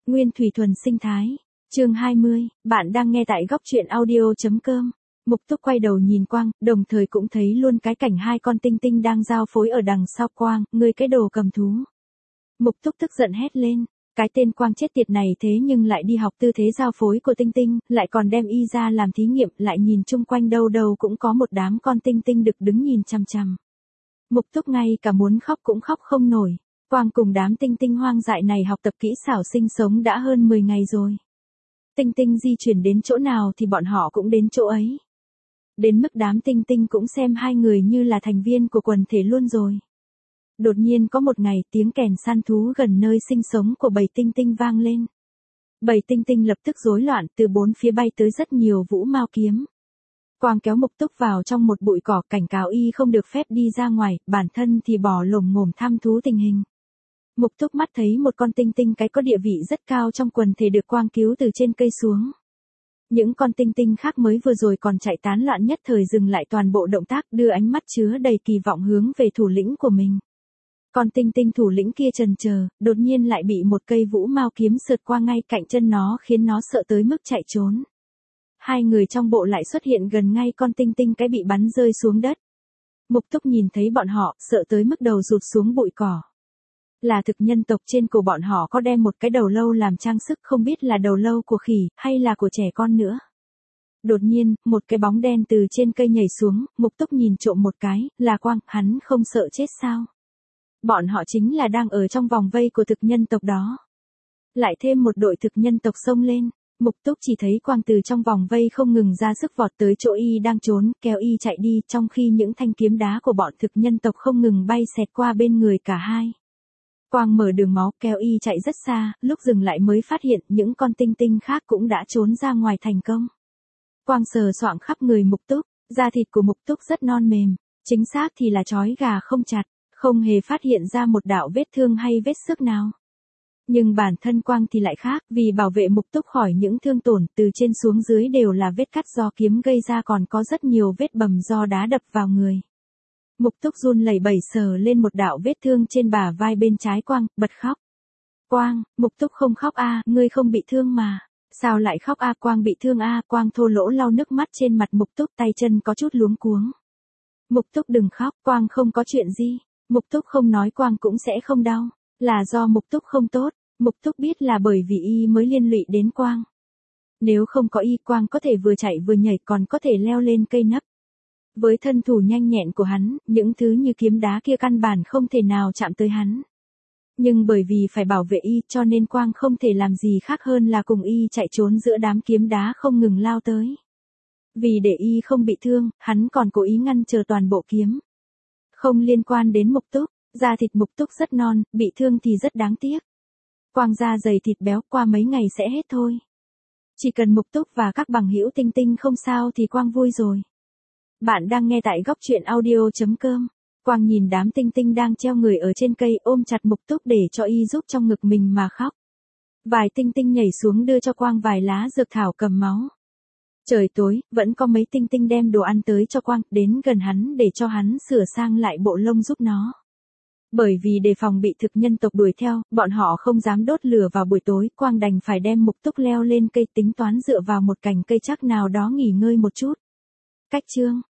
Nguyên thủy thuần sinh thái. Chương 20, bạn đang nghe tại góc truyện audio.com. Mục Túc quay đầu nhìn Quang, đồng thời cũng thấy luôn cái cảnh hai con tinh tinh đang giao phối ở đằng sau Quang, ngươi cái đồ cầm thú. Mục Túc tức giận hét lên, cái tên Quang chết tiệt này thế nhưng lại đi học tư thế giao phối của tinh tinh, lại còn đem y ra làm thí nghiệm, lại nhìn chung quanh đâu đâu cũng có một đám con tinh tinh được đứng nhìn chằm chằm. Mục Túc ngay cả muốn khóc cũng khóc không nổi. Quang cùng đám tinh tinh hoang dại này học tập kỹ xảo sinh sống đã hơn 10 ngày rồi. Tinh tinh di chuyển đến chỗ nào thì bọn họ cũng đến chỗ ấy. Đến mức đám tinh tinh cũng xem hai người như là thành viên của quần thể luôn rồi. Đột nhiên có một ngày tiếng kèn săn thú gần nơi sinh sống của bầy tinh tinh vang lên. Bầy tinh tinh lập tức rối loạn, từ bốn phía bay tới rất nhiều vũ mao kiếm. Quang kéo Mục Túc vào trong một bụi cỏ, cảnh cáo y không được phép đi ra ngoài, bản thân thì bỏ lồm ngồm thăm thú tình hình. Mục Túc mắt thấy một con tinh tinh cái có địa vị rất cao trong quần thể được Quang cứu từ trên cây xuống. Những con tinh tinh khác mới vừa rồi còn chạy tán loạn nhất thời dừng lại toàn bộ động tác, đưa ánh mắt chứa đầy kỳ vọng hướng về thủ lĩnh của mình. Con tinh tinh thủ lĩnh kia chần chờ, đột nhiên lại bị một cây vũ mao kiếm sượt qua ngay cạnh chân nó, khiến nó sợ tới mức chạy trốn. Hai người trong bộ lại xuất hiện gần ngay con tinh tinh cái bị bắn rơi xuống đất. Mục Túc nhìn thấy bọn họ, sợ tới mức đầu rụt xuống bụi cỏ. Là thực nhân tộc, trên cổ bọn họ có đem một cái đầu lâu làm trang sức, không biết là đầu lâu của khỉ, hay là của trẻ con nữa. Đột nhiên, một cái bóng đen từ trên cây nhảy xuống, Mục Túc nhìn trộm một cái, là Quang, hắn không sợ chết sao? Bọn họ chính là đang ở trong vòng vây của thực nhân tộc đó. Lại thêm một đội thực nhân tộc xông lên, Mục Túc chỉ thấy Quang từ trong vòng vây không ngừng ra sức vọt tới chỗ y đang trốn, kéo y chạy đi, trong khi những thanh kiếm đá của bọn thực nhân tộc không ngừng bay xẹt qua bên người cả hai. Quang mở đường máu, kéo y chạy rất xa, lúc dừng lại mới phát hiện những con tinh tinh khác cũng đã trốn ra ngoài thành công. Quang sờ soạng khắp người Mục Túc, da thịt của Mục Túc rất non mềm, chính xác thì là trói gà không chặt, không hề phát hiện ra một đạo vết thương hay vết xước nào. Nhưng bản thân Quang thì lại khác, vì bảo vệ Mục Túc khỏi những thương tổn, từ trên xuống dưới đều là vết cắt do kiếm gây ra, còn có rất nhiều vết bầm do đá đập vào người. Mục Túc run lẩy bẩy sờ lên một đạo vết thương trên bả vai bên trái Quang, bật khóc. Quang, Mục Túc không khóc a, ngươi không bị thương mà. Sao lại khóc a? Quang bị thương a. Quang thô lỗ lau nước mắt trên mặt Mục Túc, tay chân có chút luống cuống. Mục Túc đừng khóc, Quang không có chuyện gì. Mục Túc không nói Quang cũng sẽ không đau. Là do Mục Túc không tốt. Mục Túc biết là bởi vì y mới liên lụy đến Quang. Nếu không có y, Quang có thể vừa chạy vừa nhảy, còn có thể leo lên cây nấp. Với thân thủ nhanh nhẹn của hắn, những thứ như kiếm đá kia căn bản không thể nào chạm tới hắn. Nhưng bởi vì phải bảo vệ y, cho nên Quang không thể làm gì khác hơn là cùng y chạy trốn giữa đám kiếm đá không ngừng lao tới. Vì để y không bị thương, hắn còn cố ý ngăn chờ toàn bộ kiếm. Không liên quan đến Mục Túc, da thịt Mục Túc rất non, bị thương thì rất đáng tiếc. Quang da dày thịt béo, qua mấy ngày sẽ hết thôi. Chỉ cần Mục Túc và các bằng hữu tinh tinh không sao thì Quang vui rồi. Bạn đang nghe tại góc truyện audio.com. Quang nhìn đám tinh tinh đang treo người ở trên cây, ôm chặt Mục Túc để cho y giúp trong ngực mình mà khóc. Vài tinh tinh nhảy xuống đưa cho Quang vài lá dược thảo cầm máu. Trời tối, vẫn có mấy tinh tinh đem đồ ăn tới cho Quang, đến gần hắn để cho hắn sửa sang lại bộ lông giúp nó. Bởi vì đề phòng bị thực nhân tộc đuổi theo, bọn họ không dám đốt lửa vào buổi tối, Quang đành phải đem Mục Túc leo lên cây, tính toán dựa vào một cành cây chắc nào đó nghỉ ngơi một chút. Cách chương